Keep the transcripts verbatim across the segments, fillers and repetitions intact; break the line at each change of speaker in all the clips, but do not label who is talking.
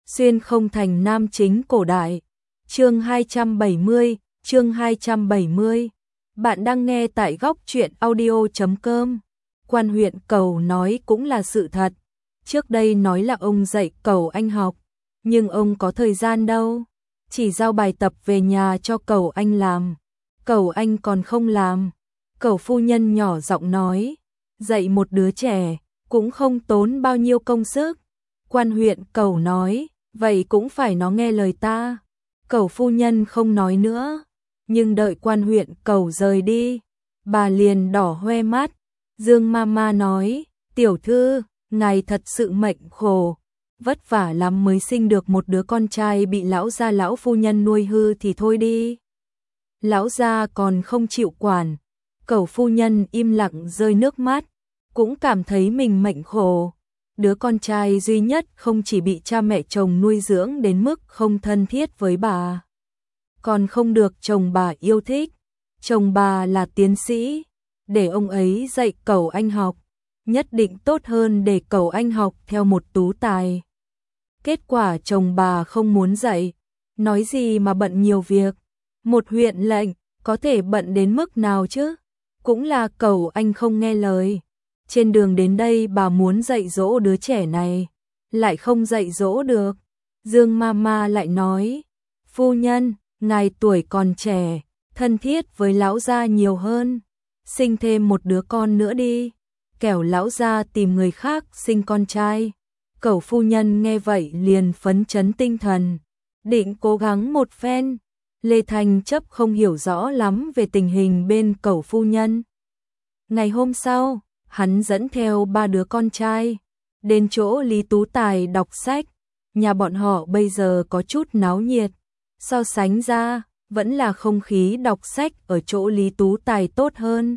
Xuyên không thành nam chính cổ đại. Chương hai trăm bảy mươi, chương hai trăm bảy mươi. Bạn đang nghe tại góc truyện audio chấm com. Quan huyện Cầu nói cũng là sự thật. Trước đây nói là ông dạy Cầu Anh học, nhưng ông có thời gian đâu, chỉ giao bài tập về nhà cho Cầu Anh làm. Cầu Anh còn không làm. Cầu phu nhân nhỏ giọng nói, dạy một đứa trẻ cũng không tốn bao nhiêu công sức. Quan huyện Cầu nói, vậy cũng phải nó nghe lời ta. Cầu phu nhân không nói nữa, nhưng đợi quan huyện Cầu rời đi, bà liền đỏ hoe mắt. Dương Mama nói, tiểu thư, ngài thật sự mệnh khổ, vất vả lắm mới sinh được một đứa con trai bị lão gia lão phu nhân nuôi hư thì thôi đi. Lão gia còn không chịu quản. Cầu phu nhân im lặng rơi nước mắt, cũng cảm thấy mình mệnh khổ. Đứa con trai duy nhất không chỉ bị cha mẹ chồng nuôi dưỡng đến mức không thân thiết với bà, còn không được chồng bà yêu thích. Chồng bà là tiến sĩ, để ông ấy dạy Cầu Anh học, nhất định tốt hơn để Cầu Anh học theo một tú tài. Kết quả chồng bà không muốn dạy, nói gì mà bận nhiều việc. Một huyện lệnh, có thể bận đến mức nào chứ? Cũng là Cầu Anh không nghe lời. Trên đường đến đây bà muốn dạy dỗ đứa trẻ này, lại không dạy dỗ được. Dương Mama lại nói, phu nhân, ngài tuổi còn trẻ, thân thiết với lão gia nhiều hơn, sinh thêm một đứa con nữa đi, kẻo lão gia tìm người khác sinh con trai. Cầu phu nhân nghe vậy liền phấn chấn tinh thần, định cố gắng một phen. Lê Thanh Chấp không hiểu rõ lắm về tình hình bên Cầu phu nhân. Ngày hôm sau, hắn dẫn theo ba đứa con trai đến chỗ Lý Tú Tài đọc sách. Nhà bọn họ bây giờ có chút náo nhiệt, so sánh ra vẫn là không khí đọc sách ở chỗ Lý Tú Tài tốt hơn.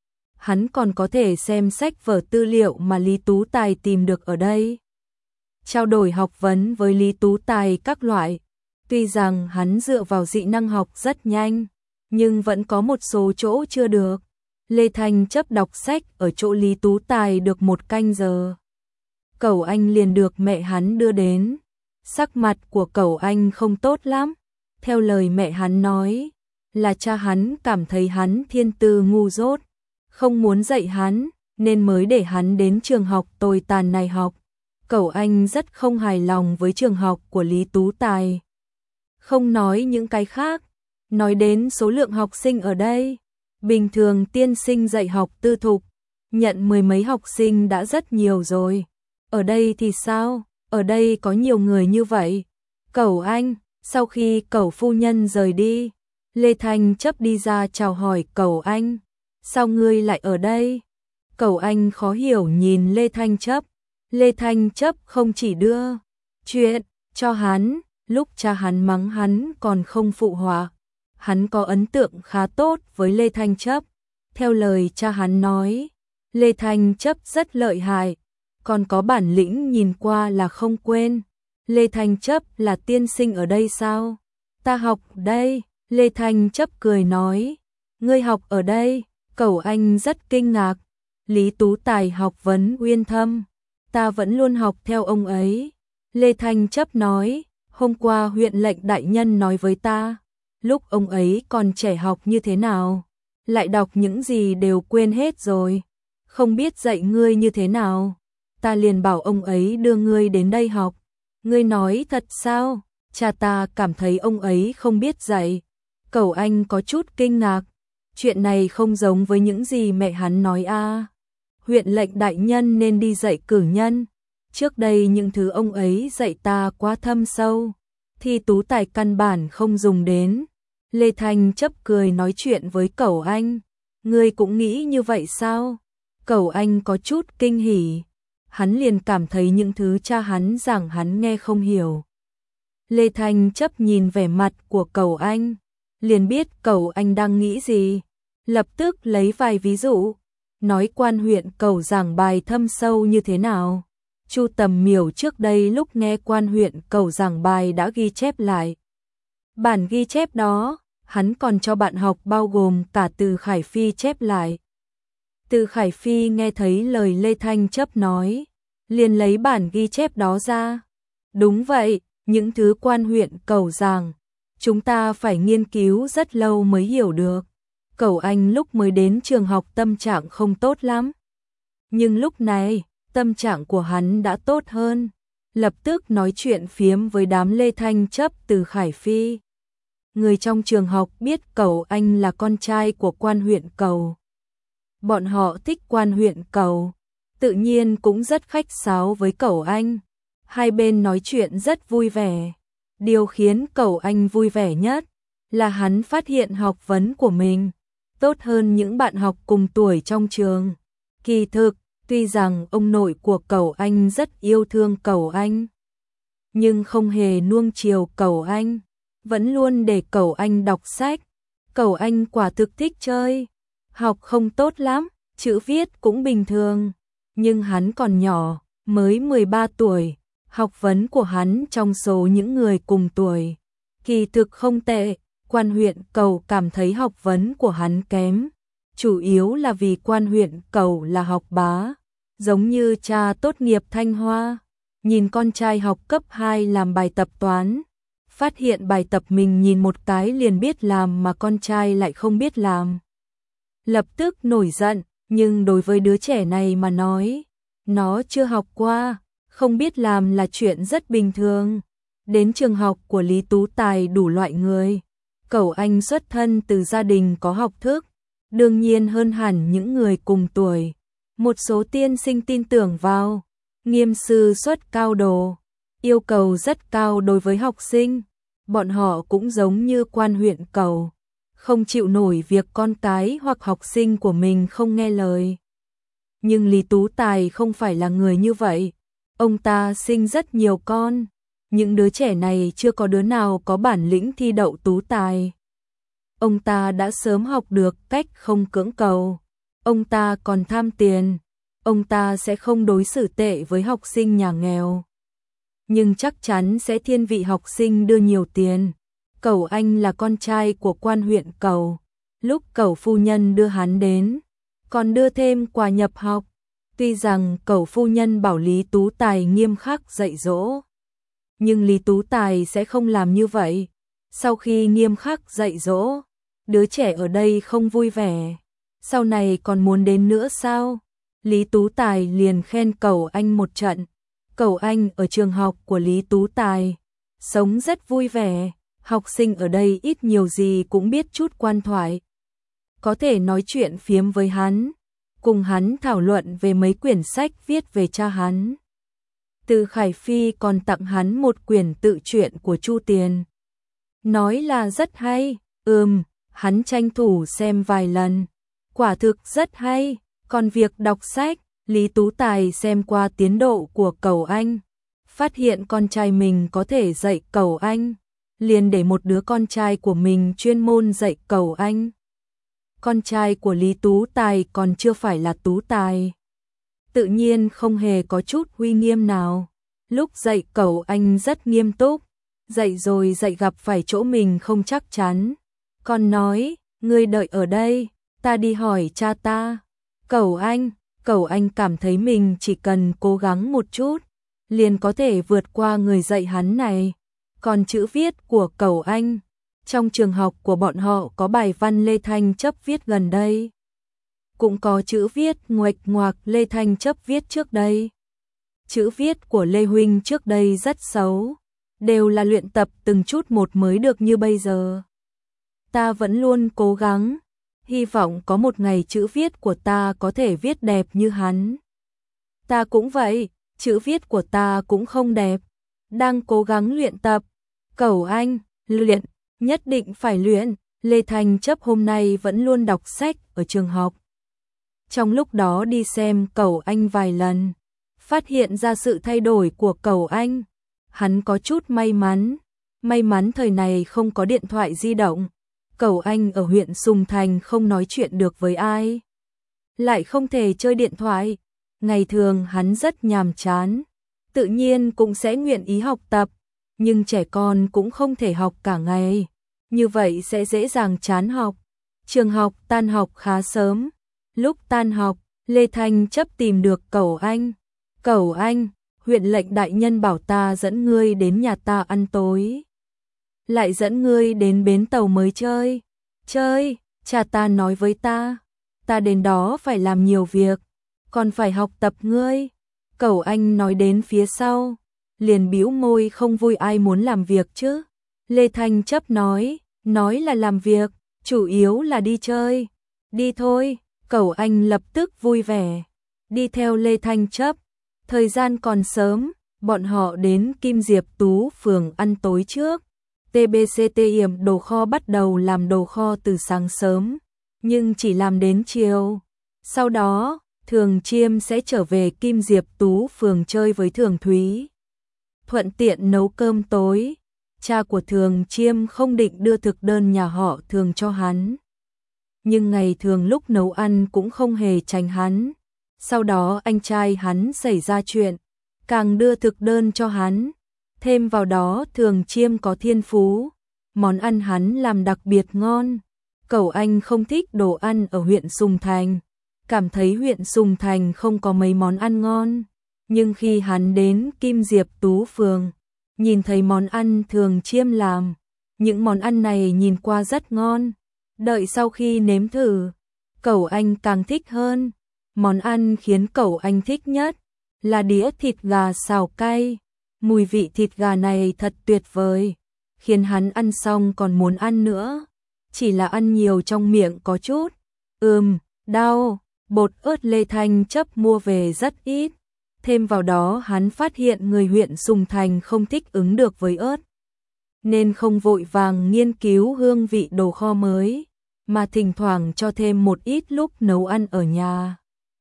Hắn còn có thể xem sách vở tư liệu mà Lý Tú Tài tìm được ở đây, trao đổi học vấn với Lý Tú Tài các loại. Tuy rằng hắn dựa vào dị năng học rất nhanh, nhưng vẫn có một số chỗ chưa được. Lê Thanh Chấp đọc sách ở chỗ Lý Tú Tài được một canh giờ, Cầu Anh liền được mẹ hắn đưa đến. Sắc mặt của Cầu Anh không tốt lắm. Theo lời mẹ hắn nói, là cha hắn cảm thấy hắn thiên tư ngu dốt, không muốn dạy hắn, nên mới để hắn đến trường học tồi tàn này học. Cầu Anh rất không hài lòng với trường học của Lý Tú Tài. Không nói những cái khác, nói đến số lượng học sinh ở đây. Bình thường tiên sinh dạy học tư thục, nhận mười mấy học sinh đã rất nhiều rồi. Ở đây thì sao? Ở đây có nhiều người như vậy. Cầu Anh, sau khi Cầu phu nhân rời đi, Lê Thanh Chấp đi ra chào hỏi Cầu Anh. Sao ngươi lại ở đây? Cầu Anh khó hiểu nhìn Lê Thanh Chấp. Lê Thanh Chấp không chỉ đưa chuyện cho hắn, lúc cha hắn mắng hắn còn không phụ họa. Hắn có ấn tượng khá tốt với Lê Thanh Chấp. Theo lời cha hắn nói, Lê Thanh Chấp rất lợi hại, còn có bản lĩnh nhìn qua là không quên. Lê Thanh Chấp là tiên sinh ở đây sao? Ta học đây. Lê Thanh Chấp cười nói, ngươi học ở đây? Cầu Anh rất kinh ngạc. Lý Tú Tài học vấn uyên thâm, ta vẫn luôn học theo ông ấy. Lê Thanh Chấp nói, hôm qua huyện lệnh đại nhân nói với ta, lúc ông ấy còn trẻ học như thế nào, lại đọc những gì đều quên hết rồi, không biết dạy ngươi như thế nào. Ta liền bảo ông ấy đưa ngươi đến đây học. Ngươi nói thật sao? Cha ta cảm thấy ông ấy không biết dạy. Cầu Anh có chút kinh ngạc. Chuyện này không giống với những gì mẹ hắn nói a. À. Huyện lệnh đại nhân nên đi dạy cử nhân. Trước đây những thứ ông ấy dạy ta quá thâm sâu, thì tú tài căn bản không dùng đến. Lê Thanh Chấp cười nói chuyện với Cầu Anh. Ngươi cũng nghĩ như vậy sao? Cầu Anh có chút kinh hỉ. Hắn liền cảm thấy những thứ cha hắn giảng hắn nghe không hiểu. Lê Thanh Chấp nhìn vẻ mặt của Cầu Anh, liền biết Cầu Anh đang nghĩ gì. Lập tức lấy vài ví dụ, nói quan huyện Cầu giảng bài thâm sâu như thế nào. Chu Tầm Miểu trước đây lúc nghe quan huyện Cầu giảng bài đã ghi chép lại. Bản ghi chép đó, hắn còn cho bạn học bao gồm cả Từ Khải Phi chép lại. Từ Khải Phi nghe thấy lời Lê Thanh Chấp nói, liền lấy bản ghi chép đó ra. Đúng vậy, Những thứ quan huyện Cẩu giảng, chúng ta phải nghiên cứu rất lâu mới hiểu được. Cẩu Anh lúc mới đến trường học tâm trạng không tốt lắm. Nhưng lúc này, tâm trạng của hắn đã tốt hơn. Lập tức nói chuyện phiếm với đám Lê Thanh Chấp từ Khải Phi. Người trong trường học biết Cẩu Anh là con trai của quan huyện Cẩu. Bọn họ thích quan huyện Cẩu, tự nhiên cũng rất khách sáo với Cẩu Anh. Hai bên nói chuyện rất vui vẻ. Điều khiến Cẩu Anh vui vẻ nhất là hắn phát hiện học vấn của mình tốt hơn những bạn học cùng tuổi trong trường. Kỳ thực, tuy rằng ông nội của Cẩu Anh rất yêu thương Cẩu Anh, nhưng không hề nuông chiều Cẩu Anh, vẫn luôn để Cẩu Anh đọc sách. Cẩu Anh quả thực thích chơi, học không tốt lắm, chữ viết cũng bình thường, nhưng hắn còn nhỏ, mới mười ba tuổi, học vấn của hắn trong số những người cùng tuổi kỳ thực không tệ. Quan huyện Cẩu cảm thấy học vấn của hắn kém, chủ yếu là vì quan huyện Cẩu là học bá, giống như cha tốt nghiệp Thanh Hoa, nhìn con trai học cấp hai làm bài tập toán, phát hiện bài tập mình nhìn một cái liền biết làm mà con trai lại không biết làm. Lập tức nổi giận, nhưng đối với đứa trẻ này mà nói, nó chưa học qua, không biết làm là chuyện rất bình thường. Đến trường học của Lý Tú Tài đủ loại người. Cẩu Anh xuất thân từ gia đình có học thức, đương nhiên hơn hẳn những người cùng tuổi. Một số tiên sinh tin tưởng vào, nghiêm sư xuất cao đồ, yêu cầu rất cao đối với học sinh. Bọn họ cũng giống như quan huyện Cẩu, không chịu nổi việc con cái hoặc học sinh của mình không nghe lời. Nhưng Lý Tú Tài không phải là người như vậy. Ông ta sinh rất nhiều con, những đứa trẻ này chưa có đứa nào có bản lĩnh thi đậu tú tài. Ông ta đã sớm học được cách không cưỡng cầu. Ông ta còn tham tiền. Ông ta sẽ không đối xử tệ với học sinh nhà nghèo, nhưng chắc chắn sẽ thiên vị học sinh đưa nhiều tiền. Cẩu Anh là con trai của quan huyện Cẩu. Lúc Cẩu phu nhân đưa hắn đến, còn đưa thêm quà nhập học. Tuy rằng Cẩu phu nhân bảo Lý Tú Tài nghiêm khắc dạy dỗ, nhưng Lý Tú Tài sẽ không làm như vậy. Sau khi nghiêm khắc dạy dỗ, đứa trẻ ở đây không vui vẻ, sau này còn muốn đến nữa sao? Lý Tú Tài liền khen Cẩu Anh một trận. Cẩu Anh ở trường học của Lý Tú Tài sống rất vui vẻ, học sinh ở đây ít nhiều gì cũng biết chút quan thoại, có thể nói chuyện phiếm với hắn, cùng hắn thảo luận về mấy quyển sách viết về cha hắn. Từ Khải Phi còn tặng hắn một quyển tự truyện của Chu Tiền, nói là rất hay. Ừm, hắn tranh thủ xem vài lần, quả thực rất hay. Còn việc đọc sách, Lý Tú Tài xem qua tiến độ của Cẩu Anh, phát hiện con trai mình có thể dạy Cẩu Anh, liền để một đứa con trai của mình chuyên môn dạy Cẩu Anh. Con trai của Lý Tú Tài còn chưa phải là Tú Tài, tự nhiên không hề có chút uy nghiêm nào. Lúc dạy Cẩu Anh rất nghiêm túc, dạy rồi dạy gặp phải chỗ mình không chắc chắn, còn nói, ngươi đợi ở đây, ta đi hỏi cha ta. Cẩu Anh, Cẩu Anh cảm thấy mình chỉ cần cố gắng một chút, liền có thể vượt qua người dạy hắn này. Còn chữ viết của Cẩu Anh, trong trường học của bọn họ có bài văn Lê Thanh Chấp viết gần đây, cũng có chữ viết nguệch ngoạc Lê Thanh Chấp viết trước đây. Chữ viết của Lê Huynh trước đây rất xấu, đều là luyện tập từng chút một mới được như bây giờ. Ta vẫn luôn cố gắng, hy vọng có một ngày chữ viết của ta có thể viết đẹp như hắn. Ta cũng vậy, chữ viết của ta cũng không đẹp, đang cố gắng luyện tập. Cẩu Anh, luyện, nhất định phải luyện. Lê Thanh Chấp hôm nay vẫn luôn đọc sách ở trường học. Trong lúc đó đi xem Cẩu Anh vài lần, phát hiện ra sự thay đổi của Cẩu Anh. Hắn có chút may mắn, may mắn thời này không có điện thoại di động. Cẩu Anh ở huyện Sùng Thành không nói chuyện được với ai, lại không thể chơi điện thoại. Ngày thường hắn rất nhàm chán, tự nhiên cũng sẽ nguyện ý học tập, nhưng trẻ con cũng không thể học cả ngày, như vậy sẽ dễ dàng chán học. Trường học tan học khá sớm, lúc tan học, Lê Thanh Chấp tìm được Cẩu Anh. Cẩu Anh, huyện lệnh đại nhân bảo ta dẫn ngươi đến nhà ta ăn tối. Lại dẫn ngươi đến bến tàu mới chơi. Chơi, cha ta nói với ta, ta đến đó phải làm nhiều việc, còn phải học tập ngươi. Cẩu Anh nói đến phía sau, liền bĩu môi không vui, ai muốn làm việc chứ. Lê Thanh Chấp nói, nói là làm việc, chủ yếu là đi chơi. Đi thôi, Cẩu Anh lập tức vui vẻ, đi theo Lê Thanh Chấp. Thời gian còn sớm, bọn họ đến Kim Diệp Tú phường ăn tối trước. tê bê xê tê yểm đồ kho bắt đầu làm đồ kho từ sáng sớm, nhưng chỉ làm đến chiều. Sau đó, Thường Chiêm sẽ trở về Kim Diệp Tú phường chơi với Thường Thúy, thuận tiện nấu cơm tối. Cha của Thường Chiêm không định đưa thực đơn nhà họ Thường cho hắn, nhưng ngày thường lúc nấu ăn cũng không hề tránh hắn. Sau đó anh trai hắn xảy ra chuyện, càng đưa thực đơn cho hắn. Thêm vào đó Thường Chiêm có thiên phú, món ăn hắn làm đặc biệt ngon. Cẩu Anh không thích đồ ăn ở huyện Sùng Thành, cảm thấy huyện Sùng Thành không có mấy món ăn ngon. Nhưng khi hắn đến Kim Diệp Tú phường, nhìn thấy món ăn Thường Chiêm làm, những món ăn này nhìn qua rất ngon. Đợi sau khi nếm thử, Cẩu Anh càng thích hơn. Món ăn khiến Cẩu Anh thích nhất là đĩa thịt gà xào cay. Mùi vị thịt gà này thật tuyệt vời, khiến hắn ăn xong còn muốn ăn nữa. Chỉ là ăn nhiều trong miệng có chút ừm, đau. Bột ớt Lê Thanh Chấp mua về rất ít. Thêm vào đó hắn phát hiện người huyện Sùng Thành không thích ứng được với ớt, nên không vội vàng nghiên cứu hương vị đồ kho mới, mà thỉnh thoảng cho thêm một ít lúc nấu ăn ở nhà.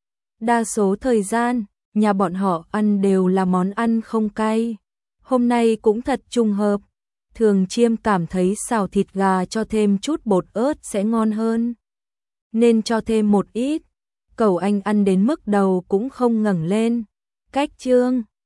Đa số thời gian, nhà bọn họ ăn đều là món ăn không cay. Hôm nay cũng thật trùng hợp, Thường Chiêm cảm thấy xào thịt gà cho thêm chút bột ớt sẽ ngon hơn, nên cho thêm một ít. Cẩu Anh ăn đến mức đầu cũng không ngẩng lên. Cách chương